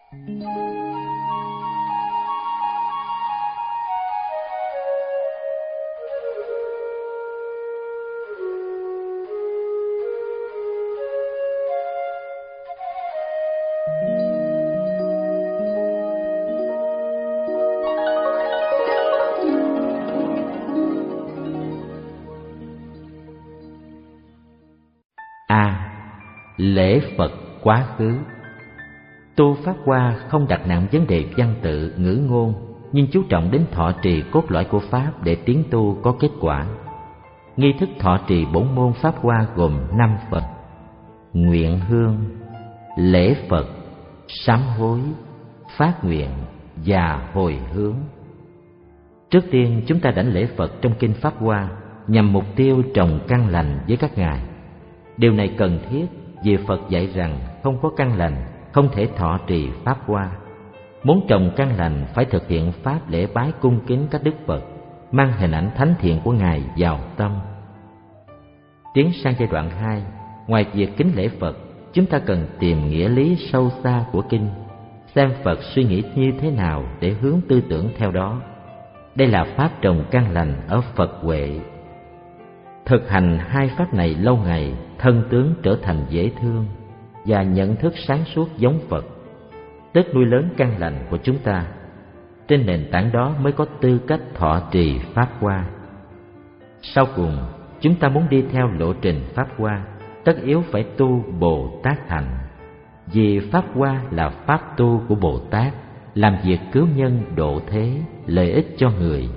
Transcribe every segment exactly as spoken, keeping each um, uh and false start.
A. Lễ Phật quá khứ. Tu Pháp Hoa không đặt nặng vấn đề văn tự, ngữ ngôn, nhưng chú trọng đến thọ trì cốt lõi của Pháp để tiến tu có kết quả. Nghi thức thọ trì bổn môn Pháp Hoa gồm năm Phật: nguyện hương, lễ Phật, sám hối, phát nguyện và hồi hướng. Trước tiên chúng ta đảnh lễ Phật trong kinh Pháp Hoa nhằm mục tiêu trồng căn lành với các ngài. Điều này cần thiết vì Phật dạy rằng không có căn lành không thể thọ trì Pháp Hoa. Muốn trồng căn lành phải thực hiện pháp lễ bái cung kính các đức Phật, mang hình ảnh thánh thiện của ngài vào tâm. Tiến sang giai đoạn hai, ngoài việc kính lễ Phật, chúng ta cần tìm nghĩa lý sâu xa của kinh, xem Phật suy nghĩ như thế nào để hướng tư tưởng theo đó. Đây là pháp trồng căn lành ở Phật Huệ. Thực hành hai pháp này lâu ngày, thân tướng trở thành dễ thương và nhận thức sáng suốt giống Phật, tức nuôi lớn căn lành của chúng ta. Trên nền tảng đó mới có tư cách thọ trì Pháp Hoa. Sau cùng, chúng ta muốn đi theo lộ trình Pháp Hoa, tất yếu phải tu Bồ Tát hạnh. Vì Pháp Hoa là pháp tu của Bồ Tát, làm việc cứu nhân độ thế, lợi ích cho người.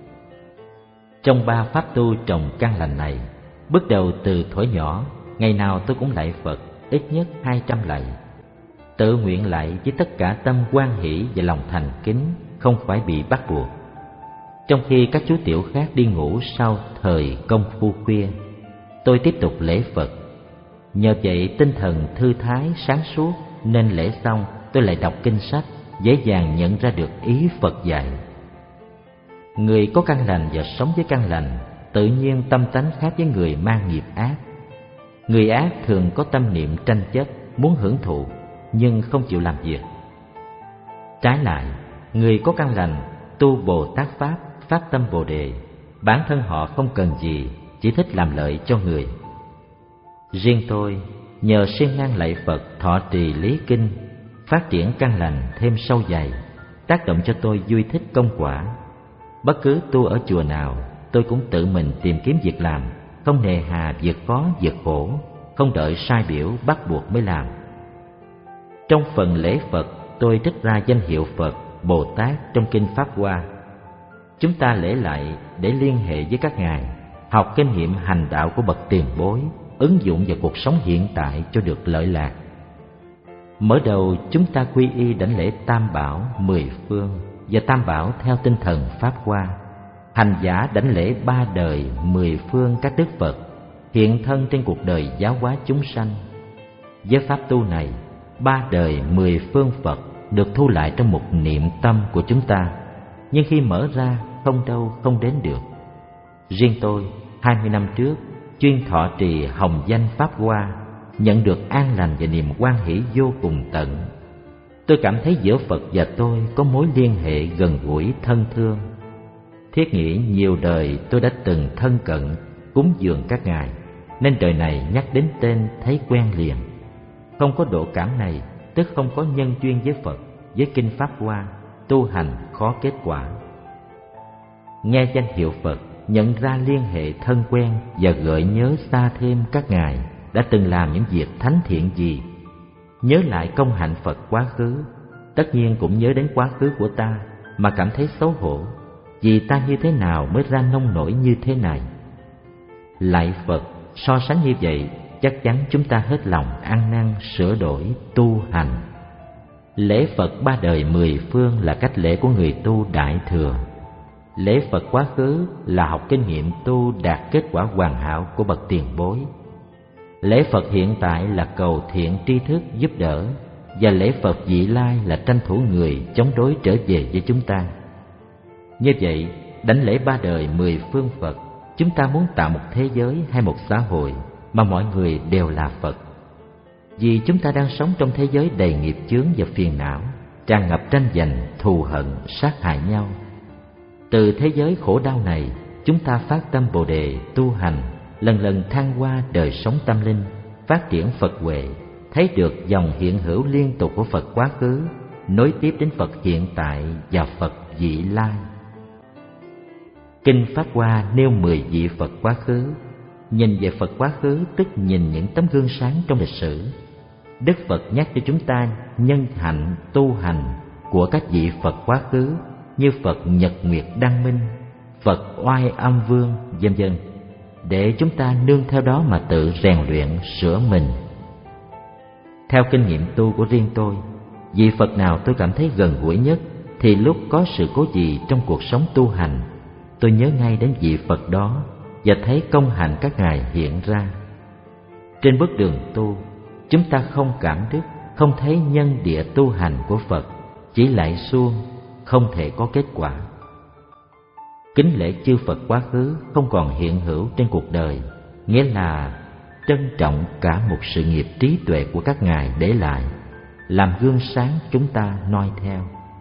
Trong ba pháp tu trồng căn lành này, bước đầu từ thuở nhỏ, ngày nào tôi cũng lạy Phật ít nhất hai trăm lạy. Tự nguyện lạy với tất cả tâm hoan hỷ và lòng thành kính, không phải bị bắt buộc. Trong khi các chú tiểu khác đi ngủ sau thời công phu khuya, tôi tiếp tục lễ Phật. Nhờ vậy tinh thần thư thái sáng suốt, nên lễ xong tôi lại đọc kinh sách, dễ dàng nhận ra được ý Phật dạy. Người có căn lành và sống với căn lành, tự nhiên tâm tánh khác với người mang nghiệp ác. Người ác thường có tâm niệm tranh chấp, muốn hưởng thụ, nhưng không chịu làm việc. Trái lại, người có căn lành, tu Bồ Tát Pháp, phát tâm Bồ Đề, bản thân họ không cần gì, chỉ thích làm lợi cho người. Riêng tôi, nhờ siêng năng lạy Phật, thọ trì lý kinh, phát triển căn lành thêm sâu dày, tác động cho tôi vui thích công quả. Bất cứ tu ở chùa nào, tôi cũng tự mình tìm kiếm việc làm, không nề hà việc khó việc khổ, không đợi sai biểu bắt buộc mới làm. Trong phần lễ Phật, tôi trích ra danh hiệu Phật Bồ Tát trong kinh Pháp Hoa. Chúng ta lễ lại để liên hệ với các ngài, học kinh nghiệm hành đạo của bậc tiền bối, ứng dụng vào cuộc sống hiện tại cho được lợi lạc. Mở đầu chúng ta quy y đảnh lễ Tam Bảo mười phương và Tam Bảo theo tinh thần Pháp Hoa. Hành giả đảnh lễ ba đời mười phương các đức Phật, hiện thân trên cuộc đời giáo hóa chúng sanh. Với pháp tu này, ba đời mười phương Phật được thu lại trong một niệm tâm của chúng ta, nhưng khi mở ra không đâu không đến được. Riêng tôi, hai mươi năm trước, chuyên thọ trì hồng danh Pháp Hoa, nhận được an lành và niềm hoan hỷ vô cùng tận. Tôi cảm thấy giữa Phật và tôi có mối liên hệ gần gũi thân thương. Thiết nghĩ nhiều đời tôi đã từng thân cận, cúng dường các ngài, nên đời này nhắc đến tên thấy quen liền. Không có độ cảm này, tức không có nhân duyên với Phật, với kinh Pháp Hoa, tu hành khó kết quả. Nghe danh hiệu Phật, nhận ra liên hệ thân quen và gợi nhớ xa thêm các ngài đã từng làm những việc thánh thiện gì. Nhớ lại công hạnh Phật quá khứ, tất nhiên cũng nhớ đến quá khứ của ta mà cảm thấy xấu hổ, vì ta như thế nào mới ra nông nổi như thế này. Lạy Phật, so sánh như vậy, chắc chắn chúng ta hết lòng ăn năn sửa đổi tu hành. Lễ Phật ba đời mười phương là cách lễ của người tu đại thừa. Lễ Phật quá khứ là học kinh nghiệm tu đạt kết quả hoàn hảo của bậc tiền bối. Lễ Phật hiện tại là cầu thiện tri thức giúp đỡ, và lễ Phật vị lai là tranh thủ người chống đối trở về với chúng ta. Như vậy, đảnh lễ ba đời mười phương Phật, chúng ta muốn tạo một thế giới hay một xã hội mà mọi người đều là Phật. Vì chúng ta đang sống trong thế giới đầy nghiệp chướng và phiền não, tràn ngập tranh giành, thù hận, sát hại nhau. Từ thế giới khổ đau này, chúng ta phát tâm Bồ đề tu hành, lần lần thăng hoa đời sống tâm linh, phát triển Phật huệ, thấy được dòng hiện hữu liên tục của Phật quá khứ, nối tiếp đến Phật hiện tại và Phật vị lai. Kinh Pháp Hoa nêu mười vị Phật quá khứ. Nhìn về Phật quá khứ tức nhìn những tấm gương sáng trong lịch sử. Đức Phật nhắc cho chúng ta nhân hạnh tu hành của các vị Phật quá khứ như Phật Nhật Nguyệt Đăng Minh, Phật Oai Âm Vương, vân vân, để chúng ta nương theo đó mà tự rèn luyện sửa mình. Theo kinh nghiệm tu của riêng tôi, vị Phật nào tôi cảm thấy gần gũi nhất thì lúc có sự cố gì trong cuộc sống tu hành, tôi nhớ ngay đến vị Phật đó và thấy công hạnh các ngài hiện ra. Trên bước đường tu, chúng ta không cảm thức, không thấy nhân địa tu hành của Phật, chỉ lại suông, không thể có kết quả. Kính lễ chư Phật quá khứ không còn hiện hữu trên cuộc đời, nghĩa là trân trọng cả một sự nghiệp trí tuệ của các ngài để lại, làm gương sáng chúng ta noi theo.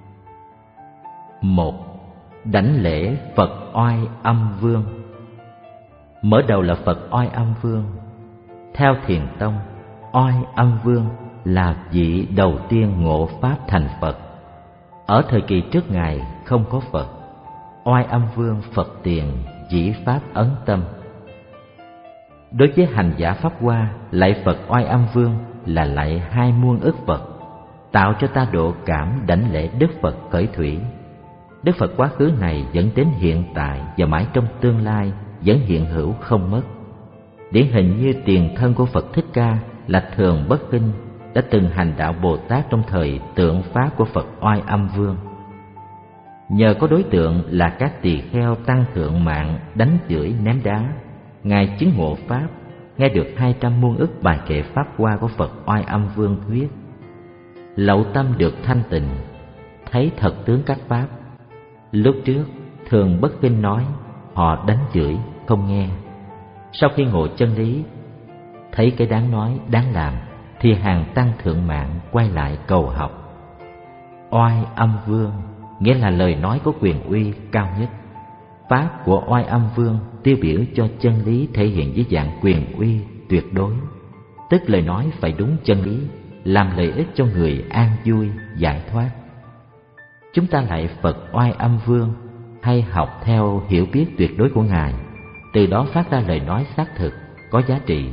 Một. Đảnh lễ Phật Oai Âm Vương. Mở đầu là Phật Oai Âm Vương. Theo Thiền Tông, Oai Âm Vương là vị đầu tiên ngộ Pháp thành Phật. Ở thời kỳ trước ngài không có Phật. Oai Âm Vương Phật tiền, dĩ Pháp ấn tâm. Đối với hành giả Pháp Hoa, lạy Phật Oai Âm Vương là lạy hai muôn ức Phật, tạo cho ta độ cảm đảnh lễ Đức Phật khởi thủy. Đức Phật quá khứ này dẫn đến hiện tại và mãi trong tương lai vẫn hiện hữu không mất. Điển hình như tiền thân của Phật Thích Ca là Thường Bất Khinh, đã từng hành đạo Bồ Tát trong thời tượng Pháp của Phật Oai Âm Vương. Nhờ có đối tượng là các tỳ kheo tăng thượng mạng đánh chửi ném đá, ngài chứng ngộ Pháp, nghe được hai trăm muôn ức bài kệ Pháp Hoa của Phật Oai Âm Vương thuyết. Lậu tâm được thanh tịnh, thấy thật tướng các Pháp. Lúc trước, Thường Bất Khinh nói, họ đánh chửi, không nghe. Sau khi ngộ chân lý, thấy cái đáng nói, đáng làm, thì hàng tăng thượng mạng quay lại cầu học. Oai Âm Vương nghĩa là lời nói có quyền uy cao nhất. Pháp của Oai Âm Vương tiêu biểu cho chân lý thể hiện dưới dạng quyền uy tuyệt đối, tức lời nói phải đúng chân lý, làm lợi ích cho người an vui, giải thoát. Chúng ta lạy Phật Oai Âm Vương hay học theo hiểu biết tuyệt đối của ngài, từ đó phát ra lời nói xác thực, có giá trị.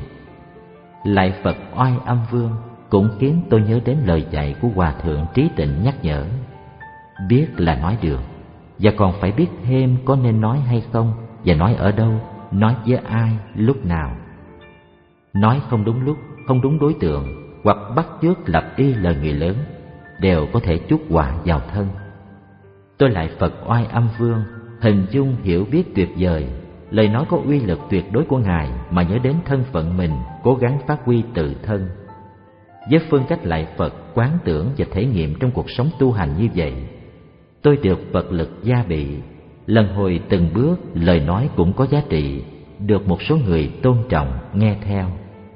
Lạy Phật Oai Âm Vương cũng khiến tôi nhớ đến lời dạy của Hòa Thượng Trí Tịnh nhắc nhở: biết là nói được, và còn phải biết thêm có nên nói hay không, và nói ở đâu, nói với ai, lúc nào. Nói không đúng lúc, không đúng đối tượng, hoặc bắt chước lập y lời người lớn, đều có thể chuốc họa vào thân. Tôi lại Phật Oai Âm Vương, hình dung hiểu biết tuyệt vời, lời nói có uy lực tuyệt đối của ngài, mà nhớ đến thân phận mình, cố gắng phát huy tự thân. Với phương cách lạy Phật, quán tưởng và thể nghiệm trong cuộc sống tu hành như vậy, tôi được Phật lực gia bị, lần hồi từng bước, lời nói cũng có giá trị, được một số người tôn trọng nghe theo.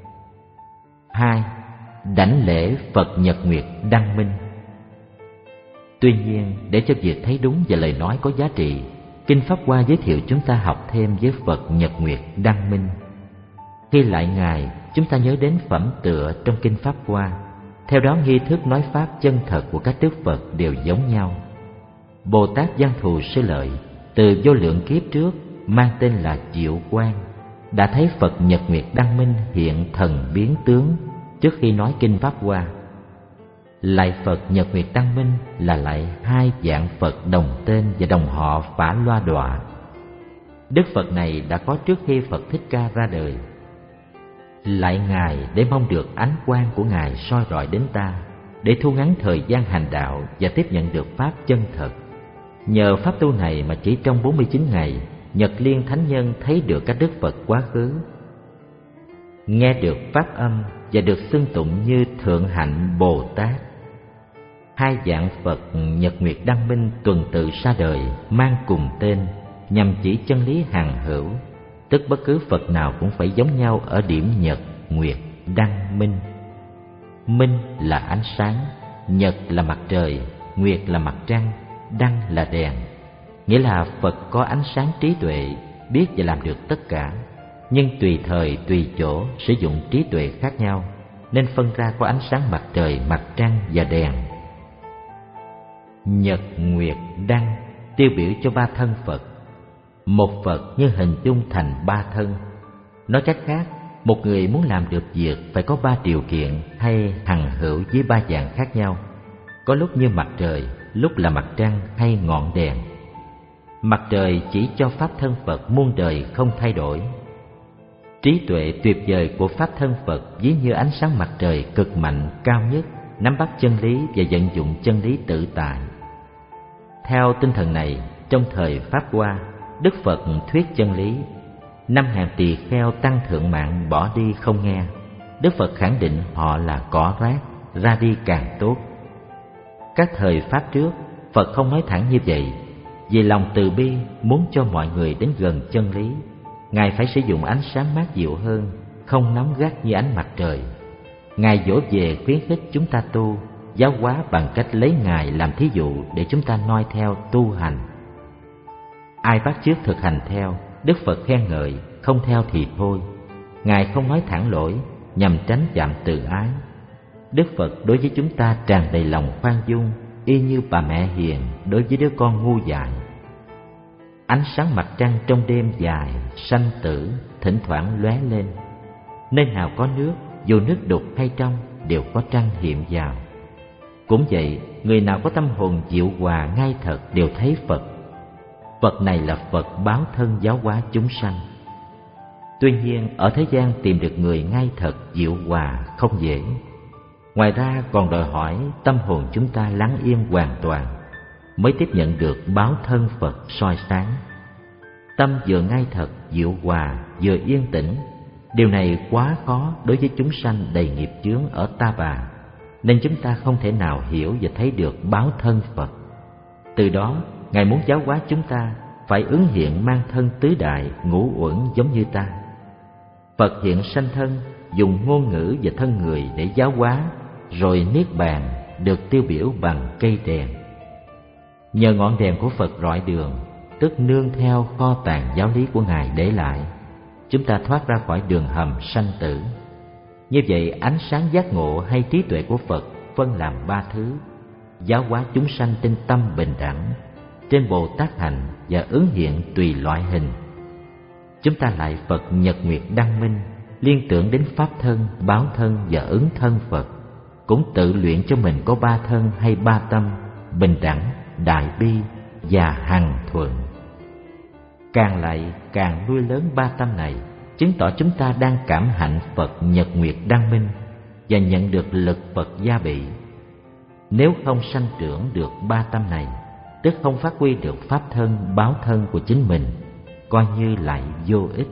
Hai. Đảnh lễ Phật Nhật Nguyệt Đăng Minh. Tuy nhiên, để cho việc thấy đúng và lời nói có giá trị, Kinh Pháp Hoa giới thiệu chúng ta học thêm với Phật Nhật Nguyệt Đăng Minh. Khi lại ngài, chúng ta nhớ đến phẩm tựa trong Kinh Pháp Hoa. Theo đó, nghi thức nói pháp chân thật của các đức Phật đều giống nhau. Bồ Tát Văn Thù Sư Lợi từ vô lượng kiếp trước mang tên là Diệu Quang, đã thấy Phật Nhật Nguyệt Đăng Minh hiện thần biến tướng trước khi nói Kinh Pháp Hoa. Lạy Phật Nhật Nguyệt Đăng Minh là lạy hai dạng Phật đồng tên và đồng họ Phả Loa Đọa. Đức Phật này đã có trước khi Phật Thích Ca ra đời. Lạy ngài để mong được ánh quang của ngài soi rọi đến ta, để thu ngắn thời gian hành đạo và tiếp nhận được pháp chân thật. Nhờ pháp tu này mà chỉ trong bốn mươi chín ngày, Nhật Liên Thánh Nhân thấy được các đức Phật quá khứ, nghe được pháp âm và được xưng tụng như Thượng Hạnh Bồ Tát. Hai dạng Phật Nhật Nguyệt Đăng Minh tuần tự ra đời, mang cùng tên, nhằm chỉ chân lý hằng hữu, tức bất cứ Phật nào cũng phải giống nhau ở điểm Nhật, Nguyệt, Đăng, Minh. Minh là ánh sáng, Nhật là mặt trời, nguyệt là mặt trăng, đăng là đèn. Nghĩa là Phật có ánh sáng trí tuệ, biết và làm được tất cả, nhưng tùy thời tùy chỗ sử dụng trí tuệ khác nhau, nên phân ra có ánh sáng mặt trời, mặt trăng và đèn. Nhật, nguyệt, đăng tiêu biểu cho ba thân Phật. Một Phật như hình dung thành ba thân. Nói cách khác, một người muốn làm được việc phải có ba điều kiện hay hằng hữu với ba dạng khác nhau. Có lúc như mặt trời, lúc là mặt trăng hay ngọn đèn. Mặt trời chỉ cho pháp thân Phật muôn đời không thay đổi. Trí tuệ tuyệt vời của pháp thân Phật ví như ánh sáng mặt trời cực mạnh, cao nhất, nắm bắt chân lý và vận dụng chân lý tự tại. Theo tinh thần này, trong thời Pháp Hoa, Đức Phật thuyết chân lý. Năm hàng tỳ kheo tăng thượng mạng bỏ đi không nghe. Đức Phật khẳng định họ là cỏ rác, ra đi càng tốt. Các thời Pháp trước, Phật không nói thẳng như vậy. Vì lòng từ bi muốn cho mọi người đến gần chân lý, Ngài phải sử dụng ánh sáng mát dịu hơn, không nóng gắt như ánh mặt trời. Ngài dỗ về khuyến khích chúng ta tu, giáo hóa bằng cách lấy Ngài làm thí dụ để chúng ta noi theo tu hành. Ai bắt chước thực hành theo, Đức Phật khen ngợi, không theo thì thôi. Ngài không nói thẳng lỗi, nhằm tránh chạm tự ái. Đức Phật đối với chúng ta tràn đầy lòng khoan dung, y như bà mẹ hiền đối với đứa con ngu dại. Ánh sáng mặt trăng trong đêm dài, sanh tử, thỉnh thoảng lóe lên. Nơi nào có nước, dù nước đục hay trong, đều có trăng hiện vào. Cũng vậy, người nào có tâm hồn dịu hòa ngay thật đều thấy Phật. Phật này là Phật báo thân giáo hóa chúng sanh. Tuy nhiên, ở thế gian tìm được người ngay thật dịu hòa không dễ. Ngoài ra còn đòi hỏi tâm hồn chúng ta lắng yên hoàn toàn, mới tiếp nhận được báo thân Phật soi sáng. Tâm vừa ngay thật, dịu hòa, vừa yên tĩnh. Điều này quá khó đối với chúng sanh đầy nghiệp chướng ở ta bà, nên chúng ta không thể nào hiểu và thấy được báo thân Phật. Từ đó, Ngài muốn giáo hóa chúng ta phải ứng hiện mang thân tứ đại, ngũ uẩn giống như ta. Phật hiện sanh thân, dùng ngôn ngữ và thân người để giáo hóa, rồi niết bàn được tiêu biểu bằng cây đèn. Nhờ ngọn đèn của Phật rọi đường, tức nương theo kho tàng giáo lý của Ngài để lại, chúng ta thoát ra khỏi đường hầm sanh tử. Như vậy, ánh sáng giác ngộ hay trí tuệ của Phật phân làm ba thứ: giáo hóa chúng sanh trên tâm bình đẳng, trên Bồ Tát hành và ứng hiện tùy loại hình. Chúng ta lại Phật nhật nguyệt đăng minh, liên tưởng đến pháp thân, báo thân và ứng thân Phật, cũng tự luyện cho mình có ba thân hay ba tâm: bình đẳng, đại bi và hằng thuận. Càng lại càng nuôi lớn ba tâm này, chứng tỏ chúng ta đang cảm hạnh Phật nhật nguyệt đăng minh và nhận được lực Phật gia bị. Nếu không sanh trưởng được ba tâm này, tức không phát huy được pháp thân, báo thân của chính mình, coi như lại vô ích.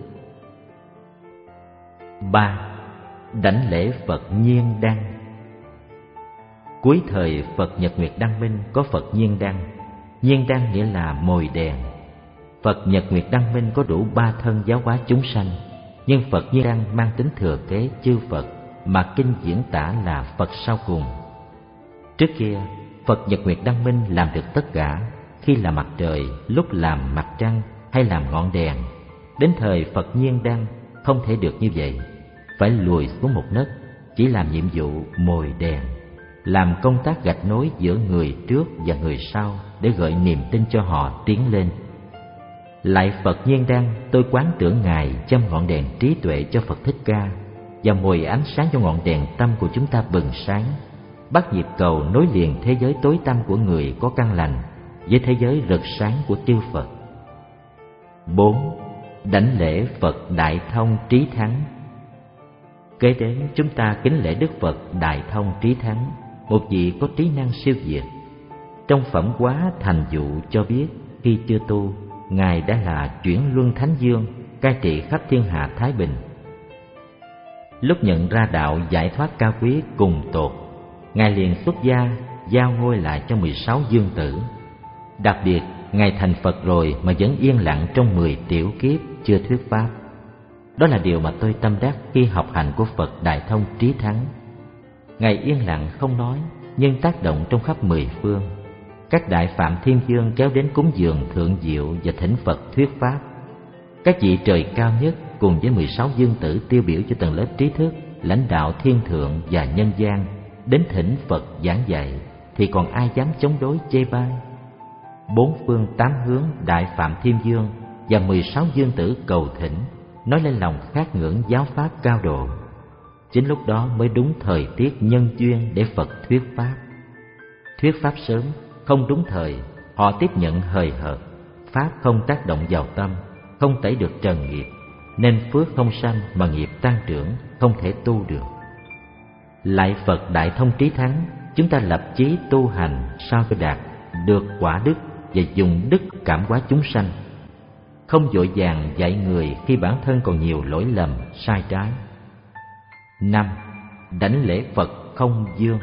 Ba. Đảnh lễ Phật nhiên đăng. Cuối thời Phật nhật nguyệt đăng minh có Phật nhiên đăng. Nhiên đăng nghĩa là mồi đèn. Phật nhật nguyệt đăng minh có đủ ba thân giáo hóa chúng sanh, nhưng Phật nhiên đăng mang tính thừa kế chư Phật mà kinh diễn tả là Phật sau cùng. Trước kia, Phật nhật nguyệt đăng minh làm được tất cả, khi là mặt trời, lúc làm mặt trăng hay làm ngọn đèn. Đến thời Phật nhiên đăng không thể được như vậy, phải lùi xuống một nấc, chỉ làm nhiệm vụ mồi đèn, làm công tác gạch nối giữa người trước và người sau để gợi niềm tin cho họ tiến lên. Lại Phật nhiên đăng, tôi quán tưởng Ngài châm ngọn đèn trí tuệ cho Phật Thích Ca và mồi ánh sáng cho ngọn đèn tâm của chúng ta bừng sáng, bắt nhịp cầu nối liền thế giới tối tăm của người có căn lành với thế giới rực sáng của chư Phật. Bốn. Đảnh lễ Phật Đại Thông Trí Thắng. Kế đến chúng ta kính lễ Đức Phật Đại Thông Trí Thắng, một vị có trí năng siêu việt. Trong phẩm Hóa Thành Dụ cho biết, khi chưa tu, Ngài đã là chuyển luân thánh dương, cai trị khắp thiên hạ thái bình. Lúc nhận ra đạo giải thoát cao quý cùng tột, Ngài liền xuất gia, giao ngôi lại cho mười sáu dương tử. Đặc biệt, Ngài thành Phật rồi mà vẫn yên lặng trong mười tiểu kiếp chưa thuyết pháp. Đó là điều mà tôi tâm đắc khi học hành của Phật Đại Thông Trí Thắng. Ngài yên lặng không nói, nhưng tác động trong khắp mười phương, các đại phạm thiên vương kéo đến cúng dường thượng diệu và thỉnh Phật thuyết pháp. Các vị trời cao nhất cùng với mười sáu dương tử tiêu biểu cho tầng lớp trí thức, lãnh đạo thiên thượng và nhân gian đến thỉnh Phật giảng dạy, thì còn ai dám chống đối chê bai? Bốn phương tám hướng đại phạm thiên vương và mười sáu dương tử cầu thỉnh, nói lên lòng khát ngưỡng giáo pháp cao độ. Chính lúc đó mới đúng thời tiết nhân duyên để Phật thuyết pháp. Thuyết pháp sớm, không đúng thời, họ tiếp nhận hời hợt, pháp không tác động vào tâm, không tẩy được trần nghiệp, nên phước không sanh mà nghiệp tăng trưởng, không thể tu được. Lại Phật đại thông trí thắng, chúng ta lập chí tu hành sao cho đạt được quả đức và dùng đức cảm hóa chúng sanh, không vội vàng dạy người khi bản thân còn nhiều lỗi lầm sai trái. Năm. Đảnh lễ Phật không dương.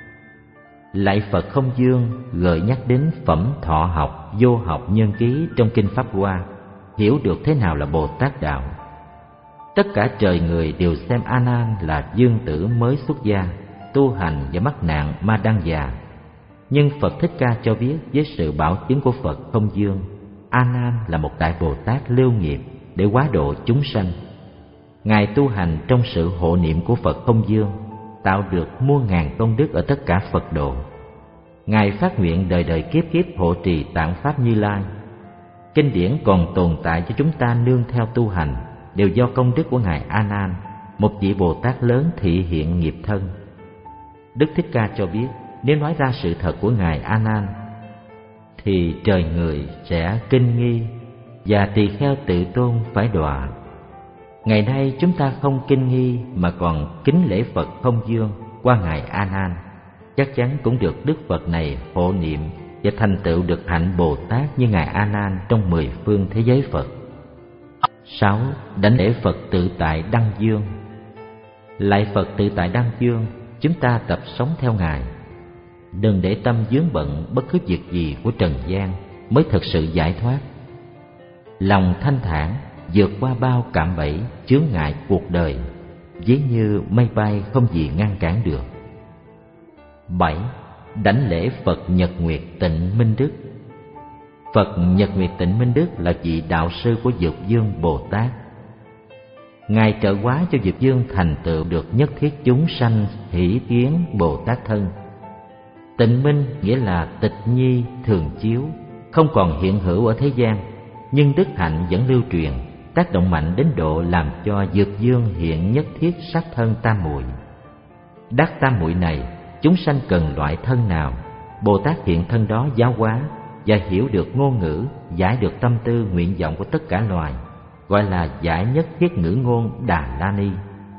Lại Phật không dương gợi nhắc đến phẩm thọ học, vô học nhân ký trong kinh Pháp Hoa, hiểu được thế nào là Bồ Tát đạo. Tất cả trời người đều xem A Nan là dương tử mới xuất gia, tu hành và mắc nạn ma đăng già. Nhưng Phật Thích Ca cho biết với sự bảo chứng của Phật không dương, A Nan là một đại Bồ Tát lưu nghiệp để hóa độ chúng sanh. Ngài tu hành trong sự hộ niệm của Phật không dương, tạo được muôn ngàn công đức ở tất cả Phật độ. Ngài phát nguyện đời đời kiếp kiếp hộ trì tạng pháp Như Lai. Kinh điển còn tồn tại cho chúng ta nương theo tu hành, đều do công đức của Ngài A Nan, một vị Bồ Tát lớn thị hiện nghiệp thân. Đức Thích Ca cho biết, nếu nói ra sự thật của Ngài A Nan thì trời người sẽ kinh nghi và tỳ kheo tự tôn phải đọa. Ngày nay chúng ta không kinh nghi mà còn kính lễ Phật không dương qua Ngài A Nan, chắc chắn cũng được Đức Phật này hộ niệm và thành tựu được hạnh Bồ Tát như Ngài A Nan trong mười phương thế giới Phật. Sáu. Đảnh lễ Phật tự tại Đăng Dương. Lại Phật tự tại Đăng Dương, chúng ta tập sống theo Ngài, đừng để tâm vướng bận bất cứ việc gì của trần gian, mới thực sự giải thoát. Lòng thanh thản vượt qua bao cạm bẫy chướng ngại cuộc đời, ví như mây bay không gì ngăn cản được. Bảy. Đảnh lễ Phật Nhật Nguyệt Tịnh Minh Đức. Phật Nhật Nguyệt Tịnh Minh Đức là vị đạo sư của Dược Dương Bồ Tát. Ngài trợ hóa cho Dược Dương thành tựu được nhất thiết chúng sanh hỷ kiến Bồ Tát thân. Tịnh minh nghĩa là tịch nhi thường chiếu, không còn hiện hữu ở thế gian, nhưng đức hạnh vẫn lưu truyền, tác động mạnh đến độ làm cho Dược Dương hiện nhất thiết sắc thân tam muội. Đắc tam muội này, chúng sanh cần loại thân nào, Bồ Tát hiện thân đó giáo hóa và hiểu được ngôn ngữ, giải được tâm tư nguyện vọng của tất cả loài, gọi là giải nhất thiết ngữ ngôn Đà La Ni.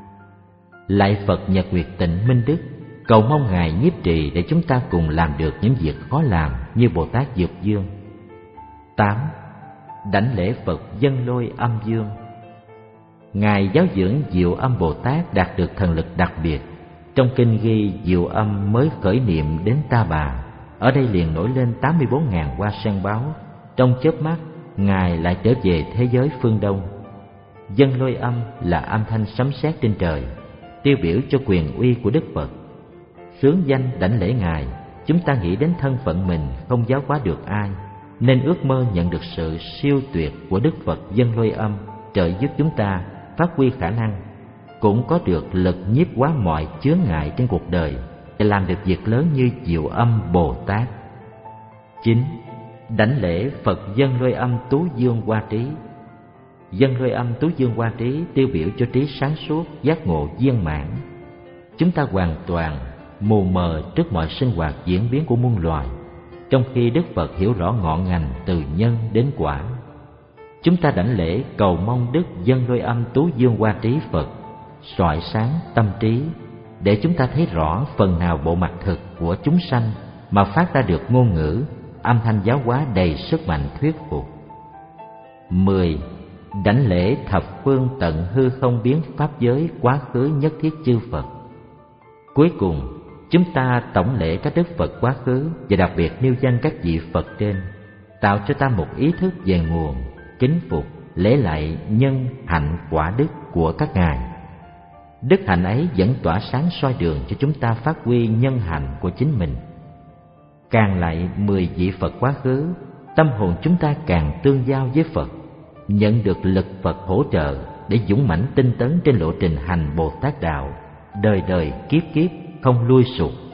Lại Phật Nhật Nguyệt Tịnh Minh Đức, cầu mong Ngài nhiếp trì để chúng ta cùng làm được những việc khó làm như Bồ Tát Dược Dương. Tám. Đảnh lễ Phật Dân Lôi Âm Dương. Ngài giáo dưỡng Diệu Âm Bồ Tát đạt được thần lực đặc biệt. Trong kinh ghi Diệu Âm mới khởi niệm đến Ta Bà, ở đây liền nổi lên tám mươi bốn ngàn hoa sen báo. Trong chớp mắt, Ngài lại trở về thế giới phương Đông. Dân Lôi Âm là âm thanh sấm sét trên trời, tiêu biểu cho quyền uy của Đức Phật. Xướng danh đảnh lễ Ngài, chúng ta nghĩ đến thân phận mình không giáo hóa được ai, nên ước mơ nhận được sự siêu tuyệt của Đức Phật Dân Lôi Âm trợ giúp chúng ta phát huy khả năng, cũng có được lực nhiếp hóa mọi chướng ngại trên cuộc đời và làm được việc lớn như Diệu Âm Bồ Tát. Chín. Đảnh lễ Phật Dân Lôi Âm Tú Dương Hoa Trí. Dân Lôi Âm Tú Dương Hoa Trí tiêu biểu cho trí sáng suốt, giác ngộ viên mãn. Chúng ta hoàn toàn mù mờ trước mọi sinh hoạt diễn biến của muôn loài, trong khi Đức Phật hiểu rõ ngọn ngành từ nhân đến quả. Chúng ta đảnh lễ cầu mong Đức Dân Lôi Âm Tú Dương Hoa Trí Phật soi sáng tâm trí, để chúng ta thấy rõ phần nào bộ mặt thực của chúng sanh mà phát ra được ngôn ngữ, âm thanh giáo hóa đầy sức mạnh thuyết phục. Mười. Đảnh lễ thập phương tận hư không biến pháp giới quá khứ nhất thiết chư Phật. Cuối cùng, chúng ta tổng lễ các đức Phật quá khứ và đặc biệt nêu danh các vị Phật trên, tạo cho ta một ý thức về nguồn, kính phục, lễ lạy nhân hạnh quả đức của các ngài. Đức hạnh ấy vẫn tỏa sáng soi đường cho chúng ta phát huy nhân hạnh của chính mình. Càng lại mười vị Phật quá khứ, tâm hồn chúng ta càng tương giao với Phật, nhận được lực Phật hỗ trợ để dũng mãnh tinh tấn trên lộ trình hành Bồ Tát đạo, đời đời kiếp kiếp không lui sụt.